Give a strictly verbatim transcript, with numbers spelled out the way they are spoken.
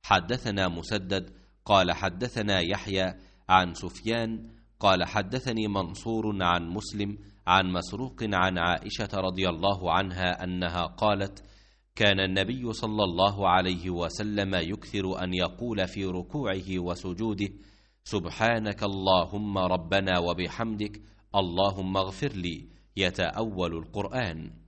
حدثنا مسدد قال حدثنا يحيى عن سفيان قال حدثني منصور عن مسلم عن مسروق عن عائشة رضي الله عنها أنها قالت: كان النبي صلى الله عليه وسلم يكثر أن يقول في ركوعه وسجوده: سبحانك اللهم ربنا وبحمدك اللهم اغفر لي، يتأول القرآن.